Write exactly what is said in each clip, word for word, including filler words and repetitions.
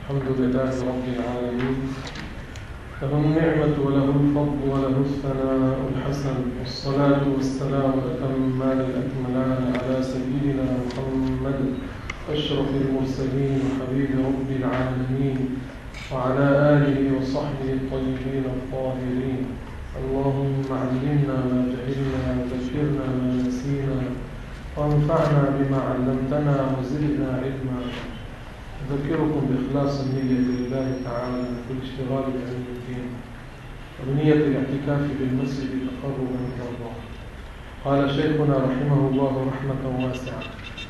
الحمد لله رب العالمين، له النعمة وله الفضل وله الثناء الحسن، والصلاة والسلام الأتمان الأكملان على سيدنا محمد أشرف المرسلين وحبيب رب العالمين، وعلى آله وصحبه الطيبين الطاهرين. اللهم علمنا ما جهلنا وذكرنا ما نسينا وانفعنا بما علمتنا وزدنا علما. أذكركم بإخلاص النية لله تعالى في الاشتغال بعلم الدين ونية الاعتكاف بالمسجد تقربا إلى الله. قال شيخنا رحمه الله رحمة واسعة،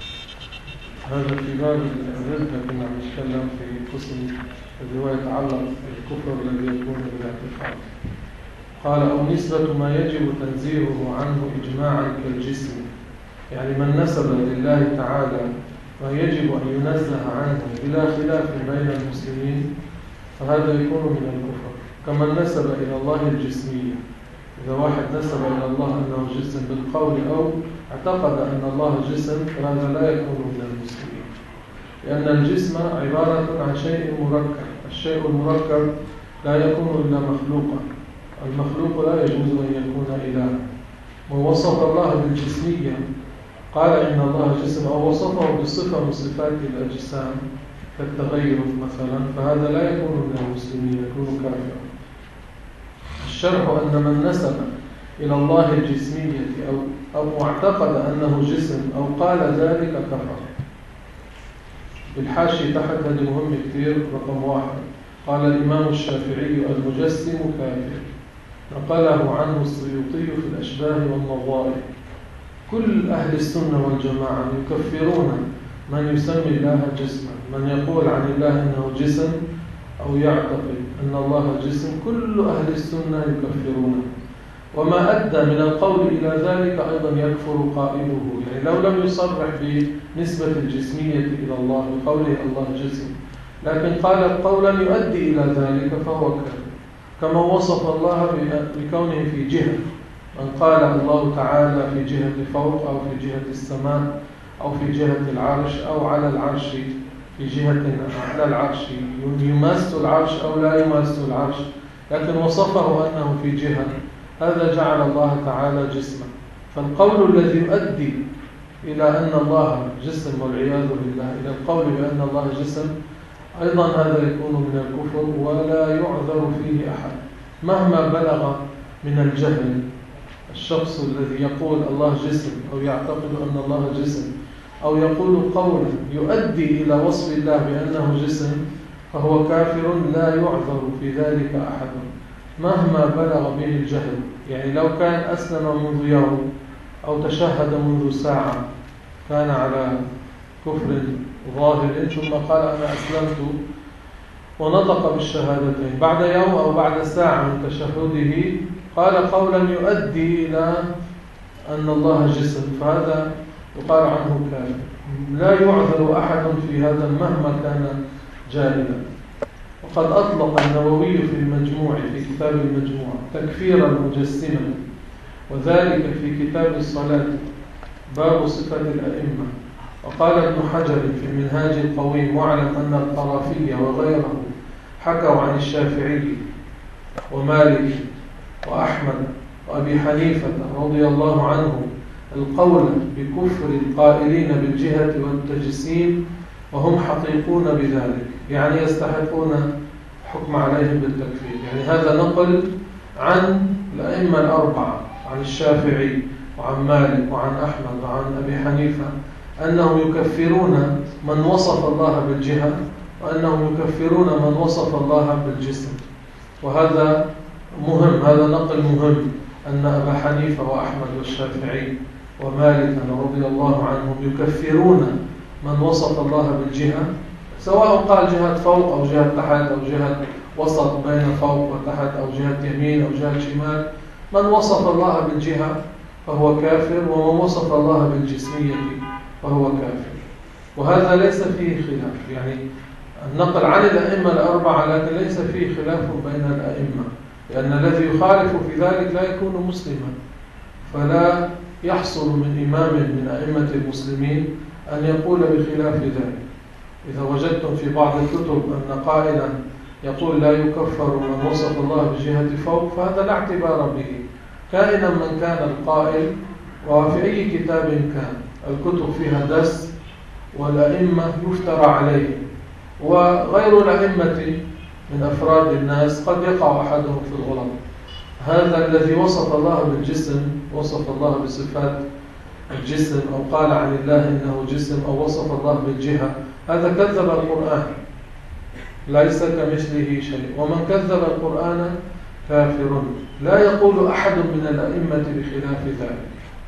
هذا في باب الرزق كنا نتكلم في قسم الذي هو يتعلق بالكفر الذي يكون بالاعتقاد. قال أو نسبة ما يجب تنزيهه عنه إجماعا كالجسم، يعني من نسب لله تعالى ما يجب أن ينزه عنه بلا خلاف بين المسلمين فهذا يكون من الكفر، كمن نسب إلى الله الجسمية. إذا واحد نسب إلى الله أنه جسم بالقول أو اعتقد أن الله جسم فهذا لا يكون من المسلمين، لأن الجسم عبارة عن شيء مركب، الشيء المركب لا يكون إلا مخلوقا، المخلوق لا يجوز أن يكون إلها. ووصف الله بالجسمية قال إن الله جسم أو وصفه بصفة من صفات الأجسام كالتغير مثلا فهذا لا يكون من المسلمين، يكون كافرا. الشرح أن من نسب إلى الله الجسمية أو, أو اعتقد أنه جسم أو قال ذلك كفر. بالحاشي تحت هذه مهم كثير رقم واحد، قال الإمام الشافعي المجسم كافر، نقله عنه السيوطي في الأشباه والنظائر. كل أهل السنة والجماعة يكفرون من يسمي الله جسما، من يقول عن الله أنه جسم أو يعتقد أن الله جسم، كل أهل السنة يكفرونه. وما أدى من القول إلى ذلك أيضا يكفر قائله، يعني لو لم يصرح بنسبة الجسمية إلى الله بقوله الله جسم لكن قال قولا يؤدي إلى ذلك فهو كافر. كما وصف الله بكونه في جهة، من قال الله تعالى في جهة فوق أو في جهة السماء أو في جهة العرش أو على العرش، في جهة على العرش يماس العرش أو لا يماس العرش، لكن وصفه أنه في جهة، هذا جعل الله تعالى جسما. فالقول الذي يؤدي إلى أن الله جسم والعياذ بالله، إلى القول بأن الله جسم أيضا هذا يكون من الكفر ولا يعذر فيه أحد مهما بلغ من الجهل. الشخص الذي يقول الله جسم أو يعتقد أن الله جسم أو يقول قولا يؤدي إلى وصف الله بأنه جسم فهو كافر لا يعذر في ذلك أحد مهما بلغ به الجهل. يعني لو كان أسلم منذ يوم أو تشهد منذ ساعة كان على كفر ظاهر، ثم قال أنا أسلمت ونطق بالشهادتين، بعد يوم أو بعد ساعة من تشهده قال قولا يؤدي إلى أن الله جسم فهذا يقال عنه كافر، لا يعذر أحد في هذا مهما كان جاهلا. وقد أطلق النووي في المجموع في كتاب المجموع تكفير المجسمة، وذلك في كتاب الصلاة باب صفة الأئمة. وقال ابن حجر في المنهاج القويم واعلم أن الطرافي وغيره حكوا عن الشافعي ومالك وأحمد وأبي حنيفة رضي الله عنه القول بكفر القائلين بالجهة والتجسيم وهم حقيقون بذلك، يعني يستحقون حكم عليهم بالتكفير. يعني هذا نقل عن الأئمة الأربعة، عن الشافعي وعن مالك وعن أحمد وعن أبي حنيفة أنهم يكفرون من وصف الله بالجهة وأنهم يكفرون من وصف الله بالجسم. وهذا مهم، هذا نقل مهم أن أبا حنيفة وأحمد والشافعي ومالك رضي الله عنهم يكفرون من وصف الله بالجهة، سواء قال جهة فوق أو جهة تحت أو جهة وسط بين فوق وتحت أو جهة يمين أو جهة شمال، من وصف الله بالجهة فهو كافر ومن وصف الله بالجسمية فهو كافر. وهذا ليس فيه خلاف، يعني النقل عن الأئمة الأربعة لكن ليس فيه خلاف بين الأئمة، لأن الذي يخالف في ذلك لا يكون مسلما، فلا يحصل من إمام من أئمة المسلمين أن يقول بخلاف ذلك. إذا وجدتم في بعض الكتب أن قائلا يقول لا يكفر من وصف الله بجهة فوق، فهذا لا اعتبار به، كائنا من كان القائل وفي أي كتاب كان. الكتب فيها دس، والأئمة يفترى عليه، وغير الأئمة من أفراد الناس قد يقع أحدهم في الغلط. هذا الذي وصف الله بالجسم، وصف الله بصفات الجسم، أو قال عن الله إنه جسم، أو وصف الله بالجهة، هذا كذب القرآن، ليس كمثله شيء. ومن كذب القرآن كافر. لا يقول أحد من الأئمة بخلاف ذلك.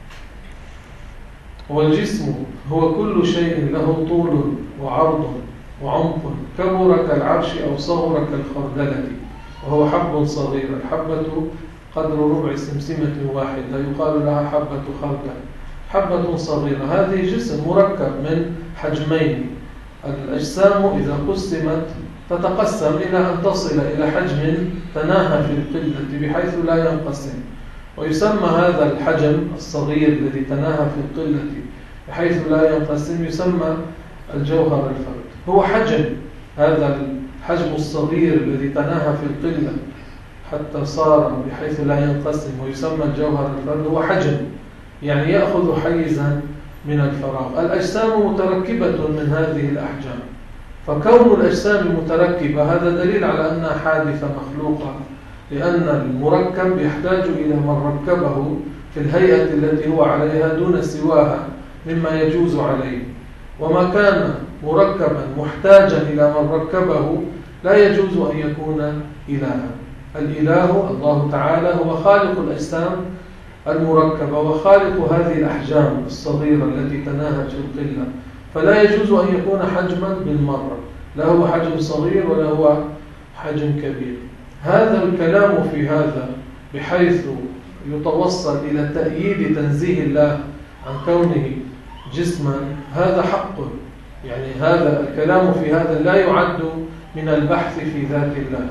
والجسم هو كل شيء له طول وعرض وعمق، كبر كالعرش أو صغر كالخردلة، وهو حب صغير. الحبة قدر ربع سمسمة واحدة، يقال لها حبة خردل، حبة صغيرة. هذه جسم مركب من حجمين. الأجسام إذا قسمت تتقسم إلى أن تصل إلى حجم تناهى في القلة بحيث لا ينقسم، ويسمى هذا الحجم الصغير الذي تناهى في القلة بحيث لا ينقسم يسمى الجوهر الفرد. هو حجم، هذا الحجم الصغير الذي تناهى في القلة حتى صار بحيث لا ينقسم ويسمى الجوهر الفرد، هو حجم يعني يأخذ حيزا من الفراغ. الأجسام متركبة من هذه الأحجام، فكون الأجسام متركبة هذا دليل على أنها حادثة مخلوقة، لأن المركب يحتاج إلى من ركبه في الهيئة التي هو عليها دون سواها مما يجوز عليه. وما كان مركبا محتاجا إلى من ركبه لا يجوز أن يكون إلها. الإله الله تعالى هو خالق الأجسام المركبة وخالق هذه الأحجام الصغيرة التي تناهت في القلة، فلا يجوز أن يكون حجما بالمرة، لا هو حجم صغير ولا هو حجم كبير. هذا الكلام في هذا بحيث يتوصل إلى تأييد تنزيه الله عن كونه جسما، هذا حق. يعني هذا الكلام في هذا لا يعد من البحث في ذات الله.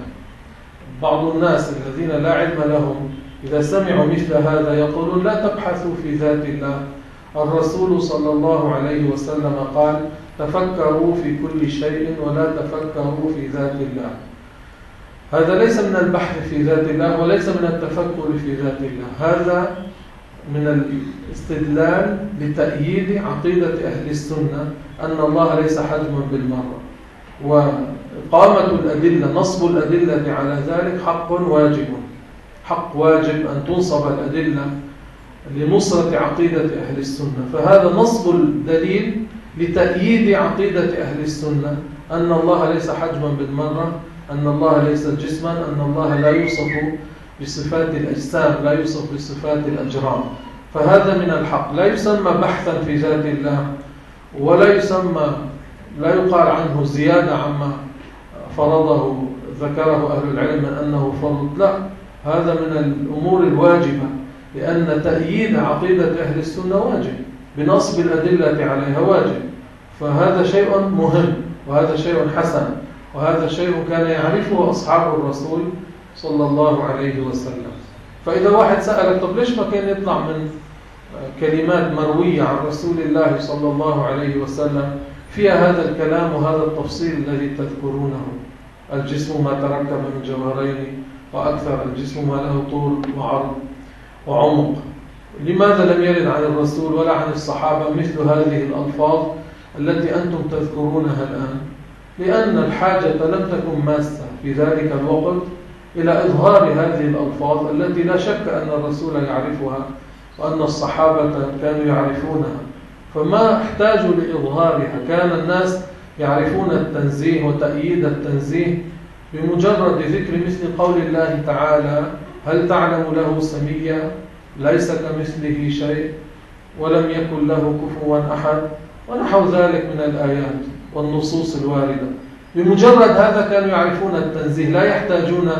بعض الناس الذين لا علم لهم إذا سمعوا مثل هذا يقولون لا تبحثوا في ذات الله. الرسول صلى الله عليه وسلم قال تفكروا في كل شيء ولا تفكروا في ذات الله. هذا ليس من البحث في ذات الله وليس من التفكر في ذات الله، هذا من الاستدلال لتأييد عقيدة أهل السنة أن الله ليس حجما بالمرة. وإقامة الأدلة، نصب الأدلة على ذلك حق واجب، حق واجب أن تنصب الأدلة لنصرة عقيدة أهل السنة. فهذا نصب الدليل لتأييد عقيدة أهل السنة أن الله ليس حجما بالمرة، أن الله ليس جسما، أن الله لا يوصف بصفات الأجسام، لا يوصف بصفات الأجرام. فهذا من الحق، لا يسمى بحثا في ذات الله، ولا يسمى، لا يقال عنه زيادة عما فرضه ذكره أهل العلم أنه فرض، لا، هذا من الأمور الواجبة، لأن تأييد عقيدة أهل السنة واجب بنصب الأدلة عليها واجب. فهذا شيء مهم، وهذا شيء حسن، وهذا شيء كان يعرفه أصحاب الرسول صلى الله عليه وسلم. فإذا واحد سألك طب ليش ما كان يطلع من كلمات مروية عن رسول الله صلى الله عليه وسلم فيها هذا الكلام وهذا التفصيل الذي تذكرونه؟ الجسم ما تركب من جوهرين وأكثر، الجسم ما له طول وعرض وعمق. لماذا لم يرد عن الرسول ولا عن الصحابة مثل هذه الألفاظ التي أنتم تذكرونها الآن؟ لأن الحاجة لم تكن ماسة في ذلك الوقت إلى إظهار هذه الألفاظ التي لا شك أن الرسول يعرفها وأن الصحابة كانوا يعرفونها، فما احتاجوا لإظهارها. كان الناس يعرفون التنزيه وتأييد التنزيه بمجرد ذكر مثل قول الله تعالى هل تعلم له سميا، ليس كمثله شيء ولم يكن له كفوا أحد، ونحو ذلك من الآيات والنصوص الواردة. بمجرد هذا كانوا يعرفون التنزيه، لا يحتاجون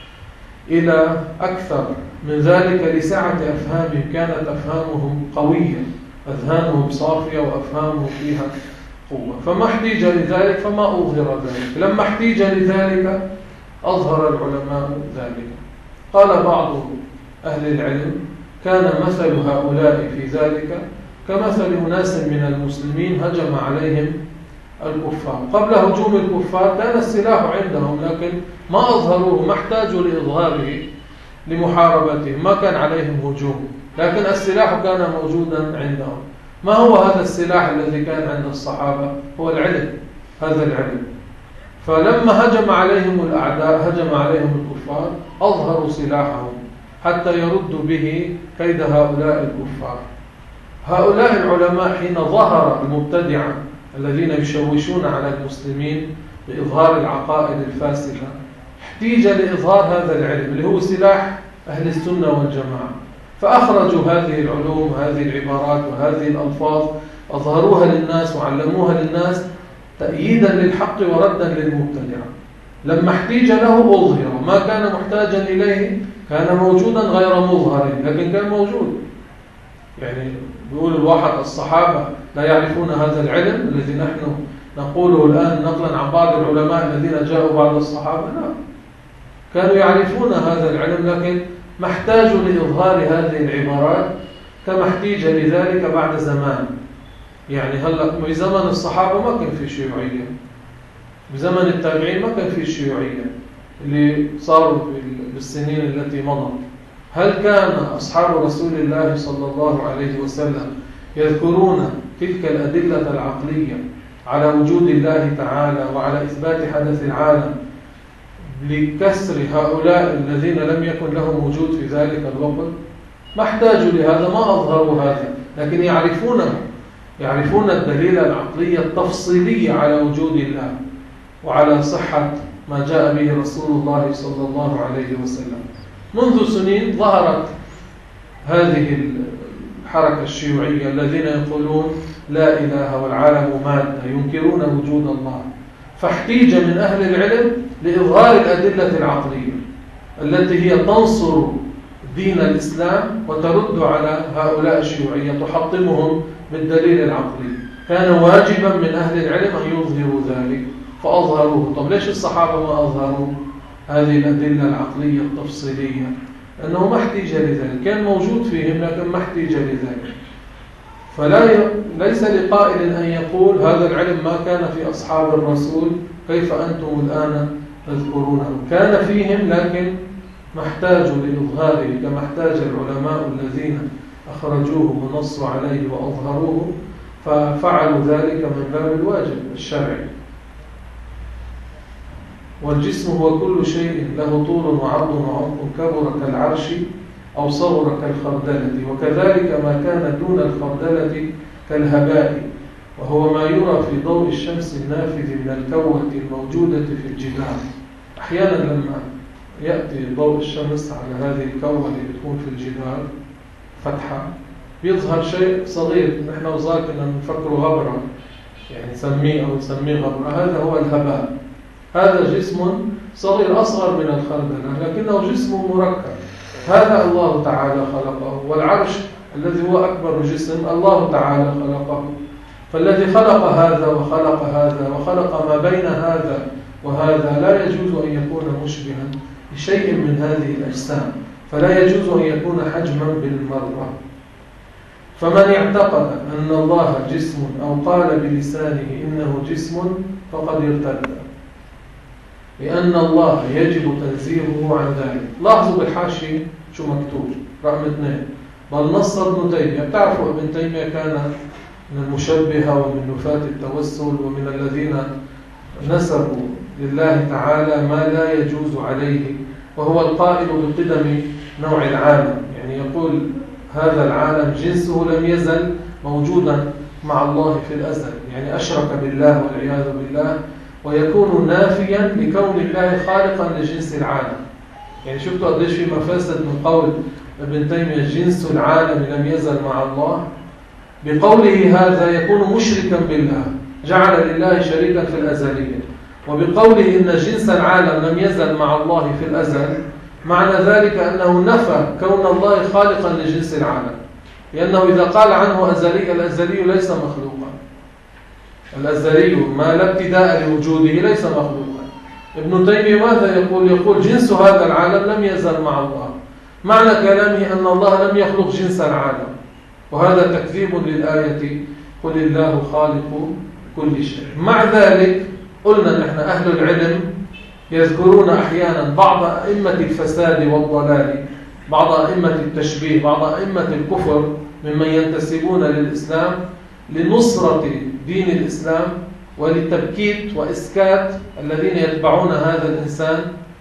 إلى أكثر من ذلك لسعة أفهامهم. كانت أفهامهم قوية، أذهانهم صافية وأفهامهم فيها قوة، فما احتيج لذلك فما أظهر ذلك. لما احتيج لذلك أظهر العلماء ذلك. قال بعض أهل العلم كان مثل هؤلاء في ذلك كمثل أناس من المسلمين هجم عليهم الكفار. قبل هجوم الكفار كان السلاح عندهم، لكن ما أظهروه، ما احتاجوا لإظهاره لمحاربتهم، ما كان عليهم هجوم، لكن السلاح كان موجودا عندهم. ما هو هذا السلاح الذي كان عند الصحابة؟ هو العلم، هذا العلم. فلما هجم عليهم الأعداء، هجم عليهم الكفار، أظهروا سلاحهم حتى يردوا به كيد هؤلاء الكفار. هؤلاء العلماء حين ظهر المبتدعة الذين يشوشون على المسلمين بإظهار العقائد الفاسدة، احتيج لإظهار هذا العلم اللي هو سلاح أهل السنة والجماعة، فأخرجوا هذه العلوم، هذه العبارات وهذه الألفاظ، أظهروها للناس وعلموها للناس تأييدا للحق وردا للمبتدعة. لما احتيج له أظهر، ما كان محتاجا إليه، كان موجودا غير مظهر، لكن كان موجود. يعني بيقول الواحد الصحابة لا يعرفون هذا العلم الذي نحن نقوله الآن نقلا عن بعض العلماء الذين جاءوا بعد الصحابة، لا، كانوا يعرفون هذا العلم، لكن ما احتاجوا لإظهار هذه العبارات كما احتيج لذلك بعد زمان. يعني هلا بزمن الصحابة ما كان في شيوعية، بزمن التابعين ما كان في شيوعية اللي صاروا في السنين التي مضت. هل كان أصحاب رسول الله صلى الله عليه وسلم يذكرون تلك الأدلة العقلية على وجود الله تعالى وعلى إثبات حدث العالم لكسر هؤلاء الذين لم يكن لهم وجود في ذلك الوقت؟ ما احتاجوا لهذا، ما أظهروا هذا، لكن يعرفونه، يعرفون الدليل العقلية التفصيلية على وجود الله وعلى صحة ما جاء به رسول الله صلى الله عليه وسلم. منذ سنين ظهرت هذه الحركة الشيوعية الذين يقولون لا إله والعالم مادة، ينكرون وجود الله، فاحتيج من أهل العلم لإظهار الأدلة العقلية التي هي تنصر دين الإسلام وترد على هؤلاء الشيوعية، تحطمهم بالدليل العقلي. كان واجبا من أهل العلم أن يظهروا ذلك فأظهروه. طب ليش الصحابة ما أظهروا هذه الأدلة العقلية التفصيلية؟ لأنه ما احتيج لذلك، كان موجود فيهم لكن ما احتيج لذلك. فلا ي... ليس لقائل أن يقول هذا العلم ما كان في أصحاب الرسول، كيف أنتم الآن تذكرونه؟ كان فيهم لكن ما احتاجوا لإظهاره كما احتاج العلماء الذين أخرجوه ونصوا عليه وأظهروه، ففعلوا ذلك من باب الواجب الشرعي. والجسم هو كل شيء له طول وعرض وعمق، كبر كالعرش أو صغر كالخردلة، وكذلك ما كان دون الخردلة كالهباء، وهو ما يرى في ضوء الشمس النافذ من الكوة الموجودة في الجبال. أحيانا لما يأتي ضوء الشمس على هذه الكوة اللي بتكون في الجبال فتحة، بيظهر شيء صغير، نحن وصار كنا نفكره غبرة، يعني نسميه أو نسميه غبرة، هذا هو الهباء. هذا جسم صغير أصغر من الخردلة لكنه جسم مركب، هذا الله تعالى خلقه. والعرش الذي هو أكبر جسم الله تعالى خلقه. فالذي خلق هذا وخلق هذا وخلق ما بين هذا وهذا لا يجوز أن يكون مشبها بشيء من هذه الأجسام، فلا يجوز أن يكون حجما بالمرة. فمن اعتقد أن الله جسم أو قال بلسانه إنه جسم فقد ارتد، لأن الله يجب تنزيهه عن ذلك. لاحظوا بالحاشية شو مكتوب رقم اثنين، بل نص ابن تيمية. بتعرفوا ابن تيمية كان من المشبهة ومن نفاة التوسل ومن الذين نسبوا لله تعالى ما لا يجوز عليه، وهو القائل بقدم نوع العالم، يعني يقول هذا العالم جنسه لم يزل موجودا مع الله في الأزل، يعني أشرك بالله والعياذ بالله، ويكون نافيا لكون الله خالقا لجنس العالم. يعني شفتوا قديش في مفاسد من قول ابن تيمية جنس العالم لم يزل مع الله. بقوله هذا يكون مشركا بالله، جعل لله شريكا في الأزلية. وبقوله إن جنس العالم لم يزل مع الله في الأزل، معنى ذلك أنه نفى كون الله خالقا لجنس العالم، لأنه إذا قال عنه أزلي، الأزلي ليس مخلوقا، الأزلي ما لا ابتداء لوجوده ليس مخلوقا. ابن تيمية ماذا يقول؟ يقول جنس هذا العالم لم يزل مع الله. معنى كلامه أن الله لم يخلق جنس العالم، وهذا تكذيب للآية قل الله خالق كل شيء. مع ذلك قلنا نحن أهل العلم يذكرون أحيانا بعض أئمة الفساد والضلال، بعض أئمة التشبيه، بعض أئمة الكفر ممن ينتسبون للإسلام لنصرة دين الإسلام ولتبكيت وإسكات الذين يتبعون هذا الإنسان،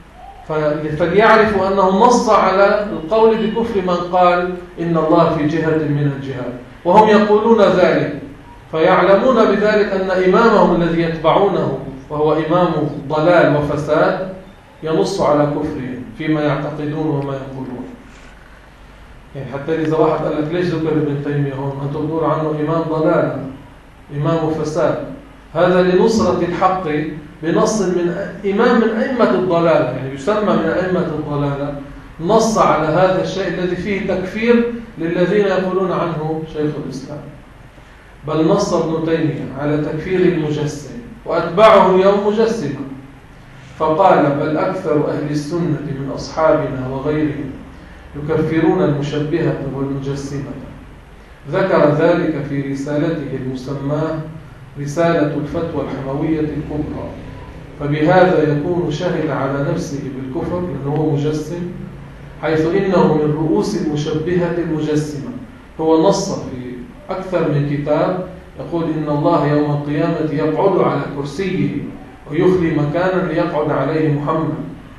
فليعرفوا أنه نص على القول بكفر من قال إن الله في جهة من الجهات، وهم يقولون ذلك، فيعلمون بذلك أن إمامهم الذي يتبعونه وهو إمام ضلال وفساد ينص على كفرهم فيما يعتقدون وما يقولون. يعني حتى إذا واحد قال لك ليش ذكر ابن تيمية هون؟ أنتم تقولوا عنه إمام ضلال، إمام فساد، هذا لنصرة الحق بنص من إمام من أئمة الضلال، يعني يسمى من أئمة الضلال، نص على هذا الشيء الذي فيه تكفير للذين يقولون عنه شيخ الإسلام. بل نص ابن تيمية على تكفير المجسم وأتباعه اليوم مجسمة، فقال بل أكثر أهل السنة من أصحابنا وغيرهم يكفرون المشبهة والمجسمة. ذكر ذلك في رسالته المسماة رسالة الفتوى الحموية الكبرى، فبهذا يكون شهد على نفسه بالكفر لأنه هو مجسم، حيث إنه من رؤوس المشبهة المجسمة. هو نص في أكثر من كتاب يقول إن الله يوم القيامة يقعد على كرسيه ويخلي مكانا ليقعد عليه محمد،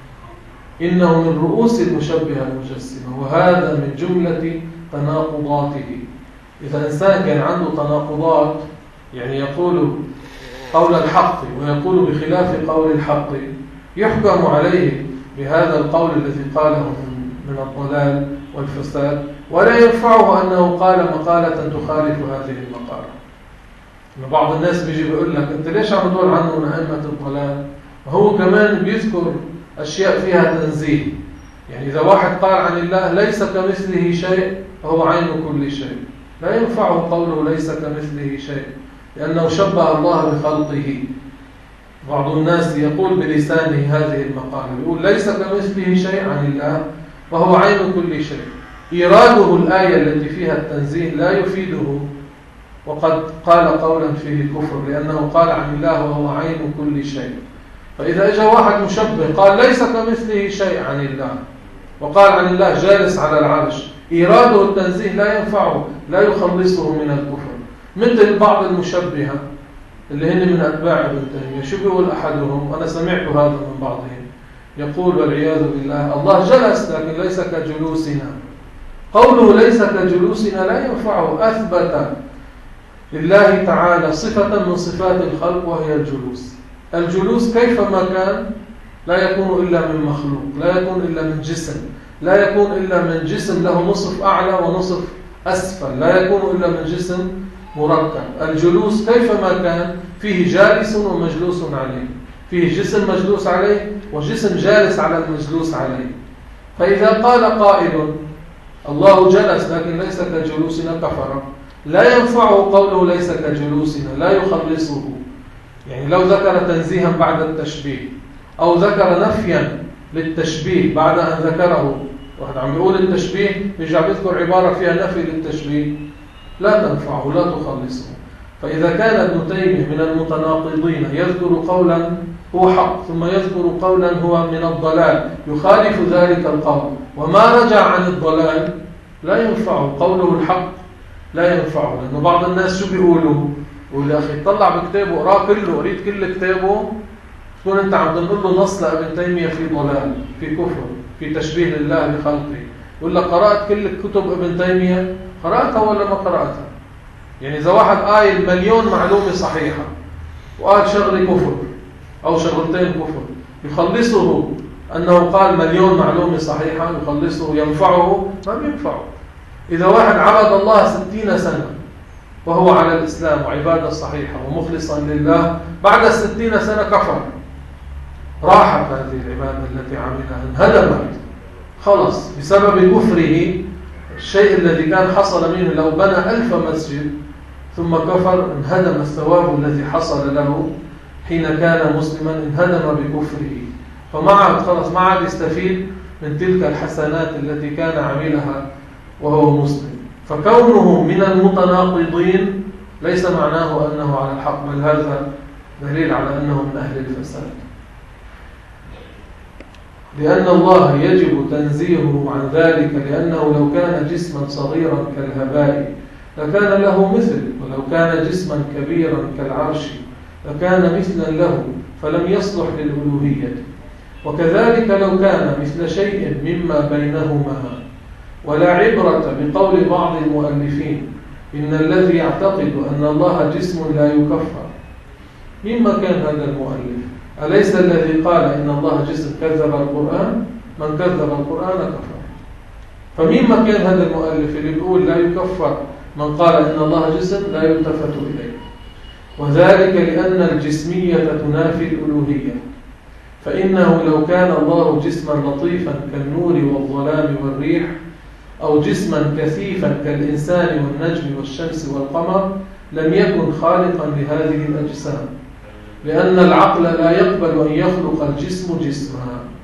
إنه من رؤوس المشبهة المجسمة، وهذا من جملة تناقضاته. إذا إنسان كان عنده تناقضات، يعني يقول قول الحق ويقول بخلاف قول الحق، يحكم عليه بهذا القول الذي قاله من الضلال والفساد، ولا ينفعه أنه قال مقالة تخالف هذه المقالة. بعض الناس بيجي بيقول لك أنت ليش عم تقول عنه من أئمة الضلال؟ وهو كمان بيذكر أشياء فيها تنزيه. يعني إذا واحد قال عن الله ليس كمثله شيء فهو عين كل شيء، لا ينفعه قوله ليس كمثله شيء، لأنه شبه الله بخلقه. بعض الناس يقول بلسانه هذه المقالة، يقول ليس كمثله شيء عن الله وهو عين كل شيء. إيراده الآية التي فيها التنزيه لا يفيده، وقد قال قولا فيه كفر، لأنه قال عن الله وهو عين كل شيء. فإذا اجى واحد مشبه قال ليس كمثله شيء عن الله، وقال عن الله جالس على العرش، إيراده التنزيه لا ينفعه، لا يخلصه من الكفر. مثل بعض المشبهة اللي هن من أتباع ابن تيمية، شو بيقول أحدهم، أنا سمعت هذا من بعضهم، يقول والعياذ بالله الله جلس لكن ليس كجلوسنا. قوله ليس كجلوسنا لا ينفعه، أثبت لله تعالى صفة من صفات الخلق وهي الجلوس. الجلوس كيفما كان لا يكون إلا من مخلوق، لا يكون إلا من جسم، لا يكون إلا من جسم له نصف أعلى ونصف أسفل، لا يكون إلا من جسم مركب. الجلوس كيفما كان فيه جالس ومجلوس عليه، فيه جسم مجلوس عليه وجسم جالس على المجلوس عليه. فإذا قال قائل الله جلس لكن ليس كجلوسنا كفر، لا ينفعه قوله ليس كجلوسنا، لا يخلصه. يعني لو ذكر تنزيها بعد التشبيه أو ذكر نفيا للتشبيه بعد أن ذكره، واحد عم يقول التشبيه يرجع بيذكر عبارة فيها نفي للتشبيه، لا تنفعه، لا تخلصه. فإذا كان ابن تيمية من المتناقضين يذكر قولا هو حق ثم يذكر قولا هو من الضلال يخالف ذلك القول وما رجع عن الضلال، لا ينفعه قوله الحق، لا ينفعه. لأنه بعض الناس شو بيقولوا؟ يقول يا أخي طلع بكتابه اقرأ كله، قريت كل كتابه، تكون أنت عم تنقل له نص لابن تيمية في ضلال، في كفر، في تشبيه لله بخلقه. يقول لك قرأت كل كتب ابن تيمية، قرأتها ولا ما قرأتها؟ يعني إذا واحد قايل مليون معلومة صحيحة وقال شغلة كفر أو شغلتين كفر، يخلصه أنه قال مليون معلومة صحيحة، يخلصه ينفعه؟ ما بينفعه. إذا واحد عبد الله ستين سنة وهو على الإسلام وعبادة صحيحة ومخلصا لله، بعد الستين سنة كفر، راحت هذه العبادة التي عملها، انهدمت خلص بسبب كفره. الشيء الذي كان حصل منه لو بنى ألف مسجد ثم كفر، انهدم الثواب الذي حصل له حين كان مسلما، انهدم بكفره، فما عاد خلص ما عاد يستفيد من تلك الحسنات التي كان عملها وهو مسلم. فكونه من المتناقضين ليس معناه أنه على الحق، بل هذا دليل على أنه من أهل الفساد، لأن الله يجب تنزيهه عن ذلك، لأنه لو كان جسما صغيرا كالهباء لكان له مثل، ولو كان جسما كبيرا كالعرش لكان مثلا له فلم يصلح للألوهية. وكذلك لو كان مثل شيء مما بينهما. ولا عبرة بقول بعض المؤلفين إن الذي يعتقد أن الله جسم لا يكفر. مما كان هذا المؤلف؟ أليس الذي قال إن الله جسم كذب القرآن؟ من كذب القرآن كفر. فمما كان هذا المؤلف اللي يقول لا يكفر من قال إن الله جسم لا يلتفت إليه؟ وذلك لأن الجسمية تنافي الألوهية، فإنه لو كان الله جسما لطيفا كالنور والظلام والريح، أو جسما كثيفا كالإنسان والنجم والشمس والقمر، لم يكن خالقا لهذه الأجسام، لأن العقل لا يقبل أن يخلق الجسم جسما.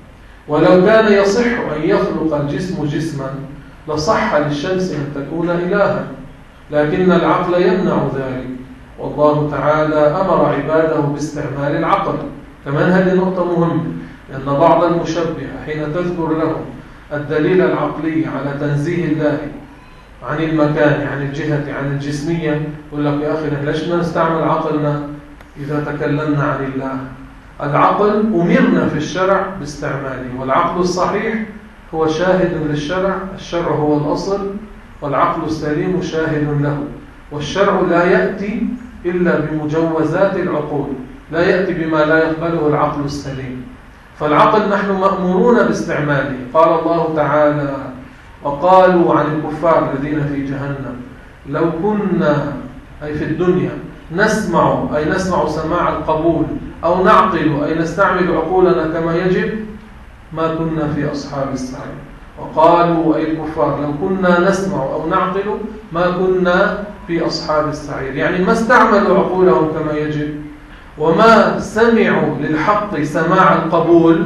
ولو كان يصح أن يخلق الجسم جسما لصح للشمس أن تكون إلها، لكن العقل يمنع ذلك، والله تعالى أمر عباده باستعمال العقل. كمان هذه نقطة مهمة، لأن بعض المشبهة حين تذكر لهم الدليل العقلي على تنزيه الله عن المكان، عن الجهة، عن الجسمية، يقول لك يا أخي ليش ما نستعمل عقلنا إذا تكلمنا عن الله؟ العقل أمرنا في الشرع باستعماله، والعقل الصحيح هو شاهد للشرع، الشرع هو الأصل، والعقل السليم شاهد له. والشرع لا يأتي إلا بمجوزات العقول، لا يأتي بما لا يقبله العقل السليم. فالعقل نحن مأمورون باستعماله. قال الله تعالى: وقالوا عن الكفار الذين في جهنم لو كنا، أي في الدنيا، نسمع، أي نسمع سماع القبول، أو نعقل، أي نستعمل عقولنا كما يجب، ما كنا في أصحاب السعير. وقالوا أي الكفار لو كنا نسمع أو نعقل ما كنا في أصحاب السعير، يعني ما استعملوا عقولهم كما يجب، وما سمعوا للحق سماع القبول،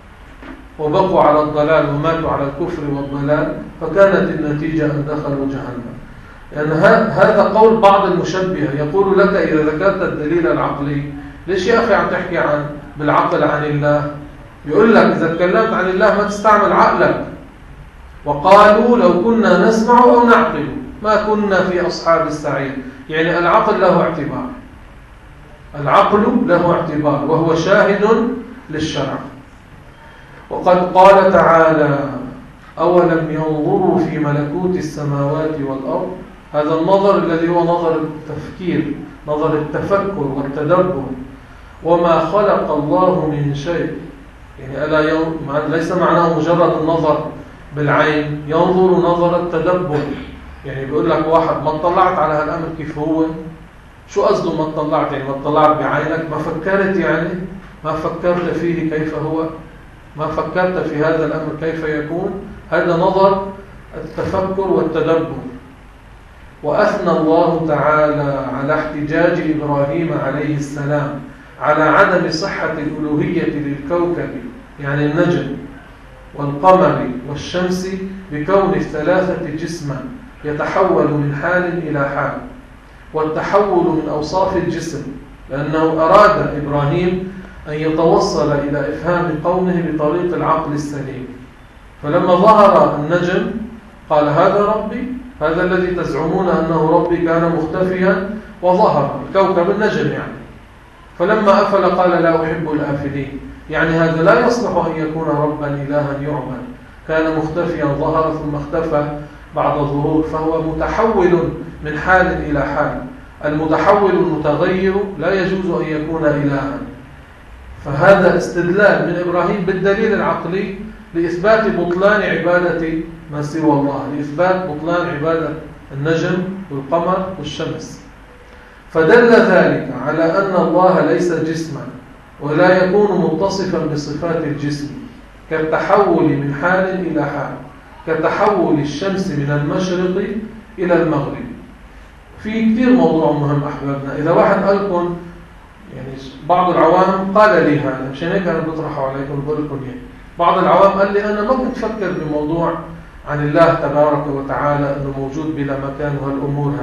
وبقوا على الضلال وماتوا على الكفر والضلال، فكانت النتيجة أن دخلوا جهنم. لأن يعني هذا قول بعض المشبهة، يقول لك إذا ذكرت الدليل العقلي، ليش يا أخي عم تحكي عن بالعقل عن الله؟ يقول لك إذا تكلمت عن الله ما تستعمل عقلك. وقالوا لو كنا نسمع أو نعقل ما كنا في أصحاب السعير، يعني العقل له اعتبار، العقل له اعتبار وهو شاهد للشرع. وقد قال تعالى: أولم ينظروا في ملكوت السماوات والأرض. هذا النظر الذي هو نظر التفكير، نظر التفكر والتدبر. وما خلق الله من شيء، يعني ألا يوم ليس معناه مجرد النظر بالعين، ينظر نظر التدبر. يعني بيقول لك واحد ما اطلعت على هالأمر كيف هو، شو قصده ما اطلعت؟ يعني ما اطلعت بعينك، ما فكرت، يعني ما فكرت فيه كيف هو، ما فكرت في هذا الأمر كيف يكون. هذا نظر التفكر والتدبر. وأثنى الله تعالى على احتجاج إبراهيم عليه السلام على عدم صحة الألوهية للكوكب، يعني النجم والقمر والشمس، بكون الثلاثة جسما يتحول من حال إلى حال، والتحول من أوصاف الجسم، لأنه أراد إبراهيم أن يتوصل إلى إفهام قومه بطريق العقل السليم. فلما ظهر النجم قال: هذا ربي، هذا الذي تزعمون أنه ربي كان مختفيا وظهر الكوكب النجم يعني. فلما أفل قال: لا أحب الآفلين، يعني هذا لا يصلح أن يكون ربا إلها يعبد، كان مختفيا ظهر ثم اختفى بعد ظهور، فهو متحول من حال إلى حال. المتحول المتغير لا يجوز أن يكون إلها. فهذا استدلال من إبراهيم بالدليل العقلي لإثبات بطلان عبادة ما سوى الله، لإثبات بطلان عبادة النجم والقمر والشمس. فدل ذلك على أن الله ليس جسما، ولا يكون متصفا بصفات الجسم، كالتحول من حال إلى حال، كتحول الشمس من المشرق إلى المغرب. في كثير موضوع مهم أحبابنا. إذا واحد قال لكم، يعني بعض العوام قال لي هذا، مشان هيك أنا بطرحه عليكم بقول لكم يعني. بعض العوام قال لي أنا ما كنت أفكر بموضوع عن الله تبارك وتعالى أنه موجود بلا مكان وهالأمور هاي.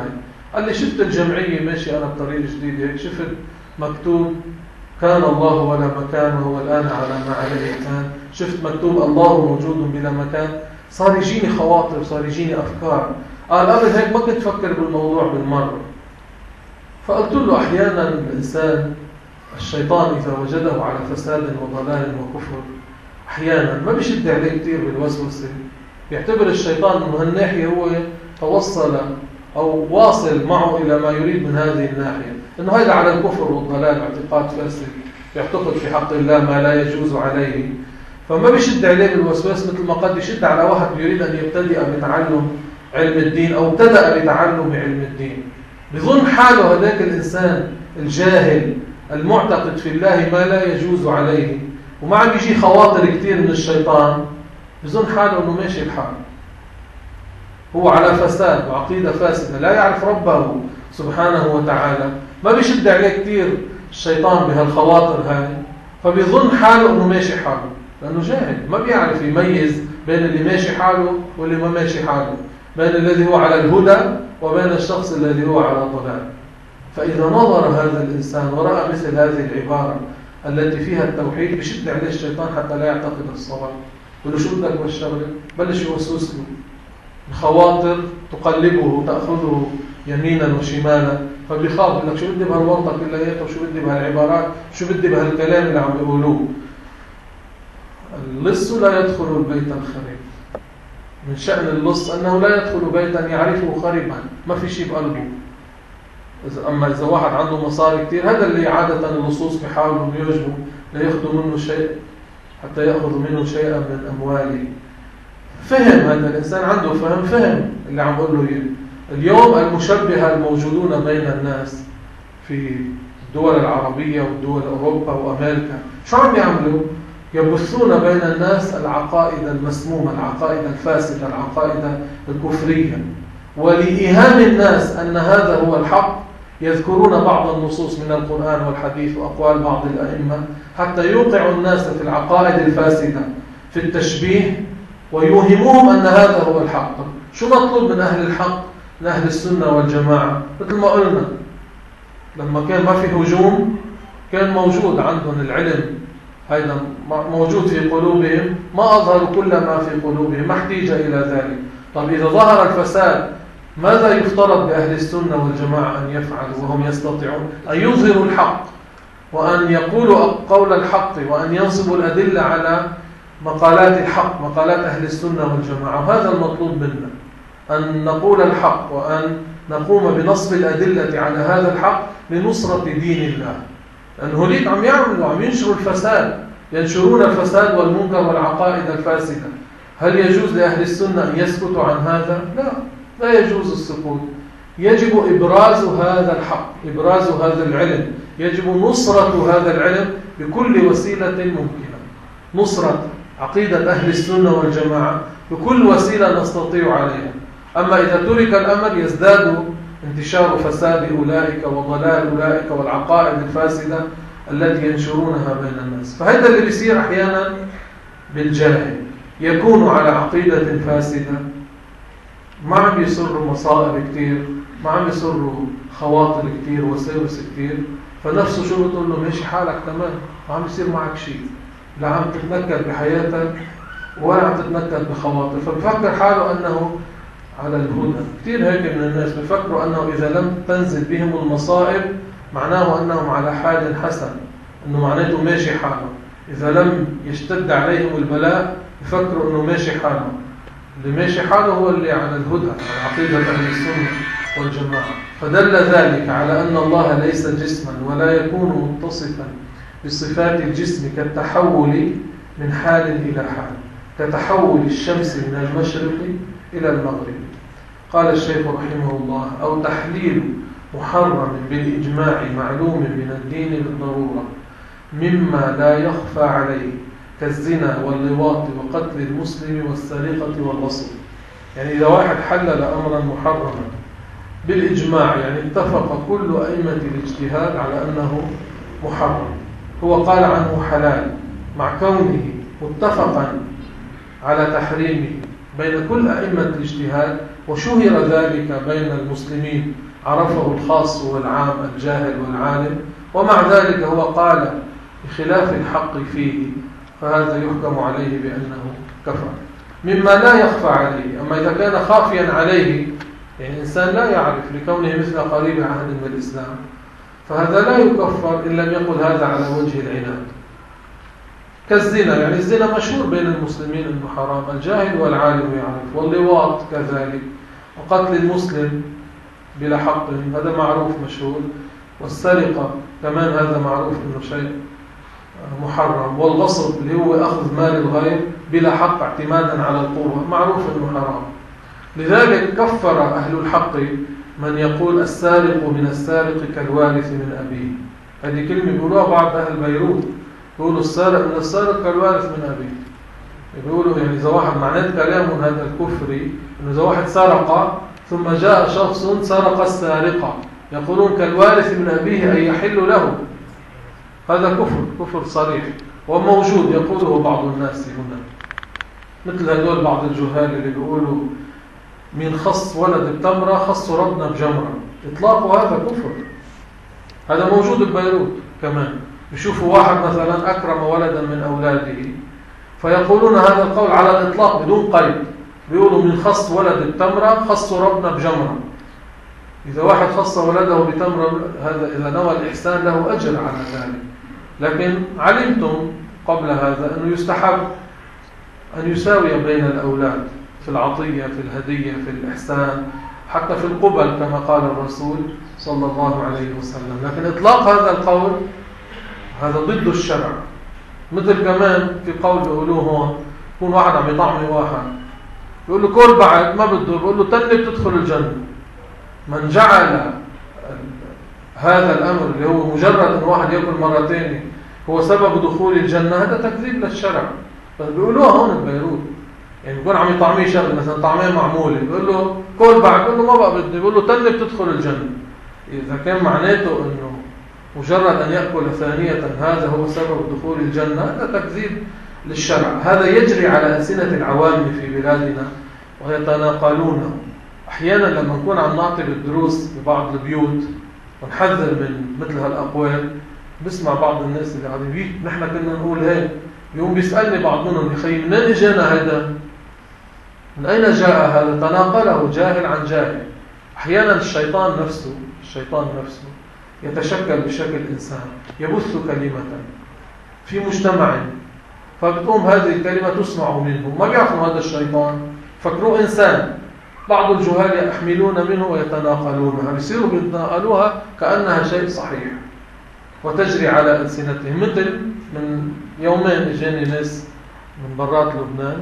قال لي شفت الجمعية ماشي أنا بطريق جديد هيك، شفت مكتوب كان الله ولا مكان وهو الآن على ما عليه كان، شفت مكتوب الله موجود بلا مكان، صار يجيني خواطر، صار يجيني أفكار. قال قبل هيك ما كنت أفكر بالموضوع بالمرة. فقلت له أحيانا الإنسان الشيطان إذا وجده على فساد وضلال وكفر أحيانا ما بيشد عليه كتير بالوسوسة، بيعتبر الشيطان أنه هالناحية هو توصل أو واصل معه إلى ما يريد من هذه الناحية، أنه هذا على الكفر والضلال اعتقاد فاسد، يعتقد في حق الله ما لا يجوز عليه، فما بيشد عليه بالوسواس مثل ما قد يشد على واحد يريد أن يبتدئ بتعلم علم الدين أو ابتدأ بتعلم علم الدين. بظن حاله هذاك الإنسان الجاهل المعتقد في الله ما لا يجوز عليه وما عم يجي خواطر كتير من الشيطان، بظن حاله أنه ماشي الحال، هو على فساد وعقيدة فاسدة، لا يعرف ربه سبحانه وتعالى، ما بيشد عليه كتير الشيطان بهالخواطر هاي، فبيظن حاله أنه ماشي حاله، لأنه جاهل ما بيعرف يميز بين اللي ماشي حاله واللي ما ماشي حاله، بين الذي هو على الهدى وبين الشخص الذي هو على ضلال. فإذا نظر هذا الإنسان ورأى مثل هذه العبارة التي فيها التوحيد بشد عليه الشيطان حتى لا يعتقد الصواب، يقول له شو بدك بالشغله، بلش يوسوس له خواطر تقلبه تأخذه يمينا وشمالا، فبيخاف يقول لك شو بدي بهالورطة كلها وشو بدي بهالعبارات، شو بدي بهالكلام اللي عم بيقولوه. اللص لا يدخل البيت الخريب، من شأن اللص أنه لا يدخل بيتا يعرفه خريبا، ما في شيء بقلبه. أما إذا واحد عنده مصاري كتير، هذا اللي عادة اللصوص بيحاولوا يجوا ليأخذوا منه شيء حتى يأخذوا منه شيئا من أمواله. فهم هذا الإنسان، عنده فهم فهم اللي عم بقول له إياه. اليوم المشبهة الموجودون بين الناس في الدول العربية والدول أوروبا وأمريكا شو عم يعملوا؟ يبثون بين الناس العقائد المسمومة، العقائد الفاسدة، العقائد الكفرية، ولإيهام الناس أن هذا هو الحق يذكرون بعض النصوص من القرآن والحديث وأقوال بعض الأئمة حتى يوقعوا الناس في العقائد الفاسدة في التشبيه ويوهموهم أن هذا هو الحق. شو مطلوب من أهل الحق، من أهل السنة والجماعة؟ مثل ما قلنا لما كان ما في هجوم كان موجود عندهم العلم، هذا موجود في قلوبهم، ما أظهروا كل ما في قلوبهم، ما احتيج إلى ذلك. طب إذا ظهر الفساد ماذا يفترض بأهل السنة والجماعة أن يفعلوا وهم يستطيعون أن يظهروا الحق وأن يقولوا قول الحق وأن ينصبوا الأدلة على مقالات الحق، مقالات أهل السنة والجماعة؟ وهذا المطلوب منا، أن نقول الحق وأن نقوم بنصب الأدلة على هذا الحق لنصرة دين الله. لأن هناك عم يعملوا عم ينشروا الفساد، ينشرون الفساد والمنكر والعقائد الفاسدة. هل يجوز لأهل السنة أن يسكتوا عن هذا؟ لا، لا يجوز السكوت. يجب إبراز هذا الحق، إبراز هذا العلم، يجب نصرة هذا العلم بكل وسيلة ممكنة، نصرة عقيدة أهل السنة والجماعة بكل وسيلة نستطيع عليها. أما إذا ترك الأمر يزداد انتشار فساد أولئك وضلال أولئك والعقائد الفاسدة التي ينشرونها بين الناس. فهذا اللي بيصير أحيانا بالجاهل، يكون على عقيدة فاسدة، ما عم يسر مصائب كتير، ما عم يسر خواطر كتير وساوس كتير، فنفسه شو بتقول له ماشي حالك تمام، ما عم يصير معك شيء، لا عم تتنكد بحياتك ولا عم تتنكد بخواطر، فبفكر حاله أنه على الهدى. كتير هيك من الناس بفكروا أنه إذا لم تنزل بهم المصائب معناه أنهم على حال حسن، أنه معناته ماشي حاله. إذا لم يشتد عليهم البلاء بفكروا أنه ماشي حاله. اللي ماشي حاله هو اللي على الهدى، على عقيدة أهل السنة والجماعة. فدل ذلك على أن الله ليس جسما ولا يكون متصفا بصفات الجسم كالتحول من حال إلى حال، كتحول الشمس من المشرق إلى المغرب. قال الشيخ رحمه الله: أو تحليل محرم بالإجماع معلوم من الدين بالضرورة مما لا يخفى عليه كالزنا واللواط وقتل المسلم والسرقة والغصب. يعني إذا واحد حلل أمرا محرما بالإجماع، يعني اتفق كل أئمة الاجتهاد على أنه محرم، هو قال عنه حلال مع كونه متفقا على تحريمه بين كل أئمة الاجتهاد، وشهر ذلك بين المسلمين عرفه الخاص والعام، الجاهل والعالم، ومع ذلك هو قال بخلاف الحق فيه، فهذا يحكم عليه بأنه كفر مما لا يخفى عليه. أما إذا كان خافيا عليه، يعني إنسان لا يعرف لكونه مثل قريب عهد من الإسلام، فهذا لا يكفر إن لم يقل هذا على وجه العناد. كالزنا، يعني الزنا مشهور بين المسلمين أنه حرام، الجاهل والعالم يعرف، واللواط كذلك، وقتل المسلم بلا حق هذا معروف مشهور، والسرقة كمان هذا معروف أنه شيء محرم، والغصب اللي هو أخذ مال الغير بلا حق اعتمادا على القوة معروف أنه حرام. لذلك كفر أهل الحق من يقول السارق من السارق كالوارث من أبيه. هذه كلمة يقولوها بعض أهل بيروت، يقولوا السارق من السارق كالوارث من أبيه. يقولوا يعني إذا واحد معنات كلامهم هذا الكفري إنه إذا واحد سرق ثم جاء شخص سرق السارقة يقولون كالوارث من أبيه أي يحل له، هذا كفر كفر صريح وموجود يقوله بعض الناس هنا، مثل هدول بعض الجهال اللي بيقولوا من خص ولد بتمرة خص ربنا بجمرة، إطلاقه هذا كفر. هذا موجود ببيروت كمان، بيشوفوا واحد مثلا أكرم ولدا من أولاده فيقولون هذا القول على الإطلاق بدون قيد، بيقولوا من خص ولد بتمرة خص ربنا بجمرة. إذا واحد خص ولده بتمرة هذا إذا نوى الإحسان له أجر على ذلك. لكن علمتم قبل هذا أنه يستحب أن يساوي بين الأولاد في العطية، في الهدية، في الإحسان، حتى في القبل كما قال الرسول صلى الله عليه وسلم. لكن إطلاق هذا القول هذا ضد الشرع. مثل كمان في قول بيقولوه هون، يكون واحد عم يطعمي واحد بيقول له كل بعد ما بده، بيقول له تني بتدخل الجنة. من جعل هذا الأمر اللي هو مجرد أن واحد يأكل مرتين هو سبب دخول الجنة، هذا تكذيب للشرع. بس بيقولوها هون ببيروت، يعني بيكون عم يطعميه شغله مثلا طعميه معموله، بيقول له كل بعد، بيقول له ما بقى بدي، بيقول له تني بتدخل الجنة. إذا كان معناته أنه مجرد أن يأكل ثانية هذا هو سبب دخول الجنة، هذا تكذيب للشرع. هذا يجري على ألسنة العوام في بلادنا ويتناقلونه. أحيانا لما نكون عم نعطي الدروس في بعض البيوت ونحذر من مثل هالأقوال، بسمع بعض الناس اللي قاعدين بيه نحن كنا نقول هيك، يوم بيسألني بعض منهم يا أخي من أين جانا هذا؟ من أين جاء هذا؟ تناقله جاهل عن جاهل. أحيانا الشيطان نفسه الشيطان نفسه يتشكل بشكل إنسان، يبث كلمة في مجتمع، فبتقوم هذه الكلمة تسمع منه، ما بيعرفوا هذا الشيطان، فكروا إنسان. بعض الجهال يحملون منه ويتناقلونها، بيصيروا بيتناقلوها كأنها شيء صحيح وتجري على ألسنتهم. مثل من يومين اجاني ناس من برات لبنان،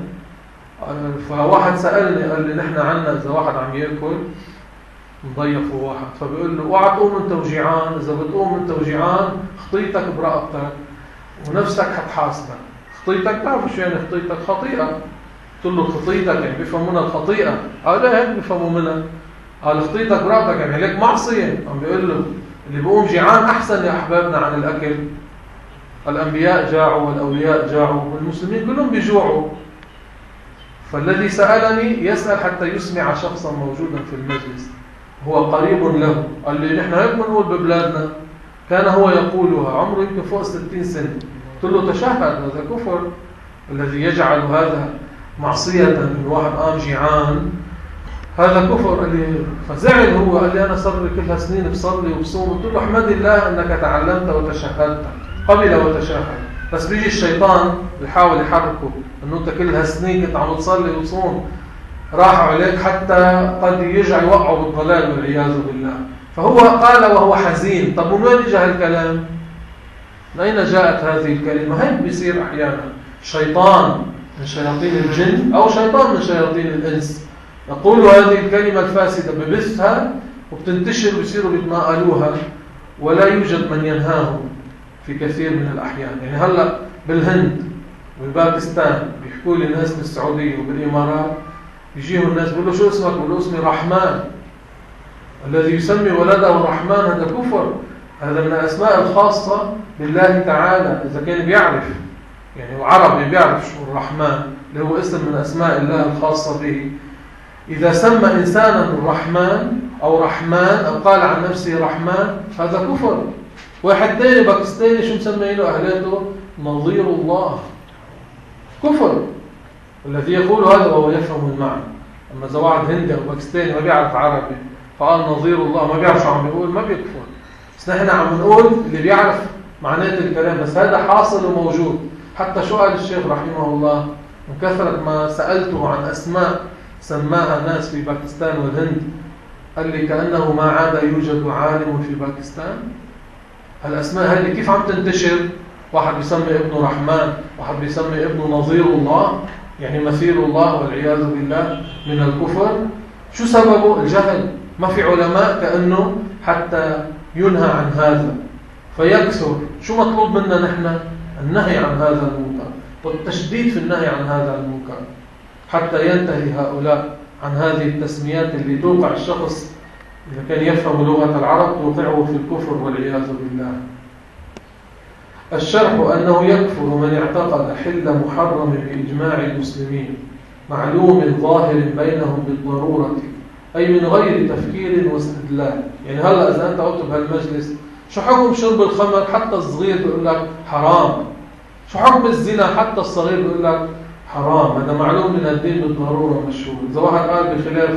فواحد سألني قال لي نحن عنا إذا واحد عم يأكل مضيفه واحد، فبيقول له اوعى تقوم انت وجيعان، إذا بتقوم انت وجيعان خطيتك برقبتك ونفسك حتحاسبك. خطيتك تعرف شو يعني خطيتك؟ خطيئة. قلت له خطيتك يعني بيفهموا منها الخطيئة؟ قال لا هيك بيفهموا منها. قال خطيتك برقبتك يعني لك معصية. عم بيقول له اللي بيقوم جيعان أحسن يا أحبابنا عن الأكل. الأنبياء جاعوا والأولياء جاعوا والمسلمين كلهم بيجوعوا. فالذي سألني يسأل حتى يسمع شخصا موجودا في المجلس هو قريب له، قال لي نحن هيك بنقول ببلادنا، كان هو يقولها عمره يمكن فوق ستين سنة. قلت له تشهد هذا كفر، الذي يجعل هذا معصية من واحد قام جيعان هذا كفر. قال لي فزعل هو، قال لي أنا صار لي كل هالسنين بصلي وبصوم. قلت له احمد الله أنك تعلمت وتشهدت، قبل وتشهد. بس بيجي الشيطان بيحاول يحركه أنه أنت كل هالسنين كنت عم تصلي وتصوم، راح عليك حتى قد يرجع يوقعه بالضلال والعياذ بالله. فهو قال وهو حزين. طب من وين اجى هالكلام؟ من أين جاءت هذه الكلمة؟ هيك بيصير أحيانا شيطان من شياطين الجن أو شيطان من شياطين الإنس يقول هذه الكلمة الفاسدة، ببثها وبتنتشر وبيصيروا بيتناقلوها ولا يوجد من ينهاهم في كثير من الأحيان. يعني هلأ بالهند وباكستان بيحكوا لي ناس بالسعودية وبالإمارات، يجيهم الناس بيقولوا شو اسمك؟ بيقولوا اسمي رحمن. الذي يسمي ولده الرحمن هذا كفر، هذا من الأسماء الخاصة بالله تعالى. إذا كان بيعرف يعني وعربي بيعرف شو الرحمن اللي هو اسم من أسماء الله الخاصة به، إذا سمى إنسانا الرحمن أو رحمن أو قال عن نفسه رحمن، هذا كفر. واحد تاني باكستاني شو مسمينه أهلاته؟ نظير الله، كفر. الذي يقول هذا وهو يفهم المعنى. أما إذا واحد هندي أو باكستاني ما بيعرف عربي فقال نظير الله ما بيعرف شو عم بيقول، ما بيكفر. بس نحن عم نقول اللي بيعرف معنات الكلام، بس هذا حاصل وموجود. حتى شو قال الشيخ رحمه الله من كثرة ما سألته عن أسماء سماها ناس في باكستان والهند، قال لي كأنه ما عاد يوجد عالم في باكستان. الأسماء هذه كيف عم تنتشر؟ واحد بيسمي ابنه رحمن، واحد بيسمي ابنه نظير الله، يعني مثيل الله والعياذ بالله من الكفر. شو سببه؟ الجهل. ما في علماء كأنه حتى ينهى عن هذا فيكثر. شو مطلوب منا نحن؟ النهي عن هذا المنكر والتشديد في النهي عن هذا المنكر حتى ينتهي هؤلاء عن هذه التسميات اللي توقع الشخص إذا كان يفهم لغة العرب توقعه في الكفر والعياذ بالله. الشرح أنه يكفر من اعتقد حل محرم بإجماع المسلمين معلوم ظاهر بينهم بالضرورة، أي من غير تفكير واستدلال. يعني هلأ إذا أنت قلت بهالمجلس شو حكم شرب الخمر، حتى الصغير بيقول لك حرام. شو حكم الزنا، حتى الصغير بيقول لك حرام. هذا معلوم من الدين بالضرورة مشهور. إذا واحد قال بخلاف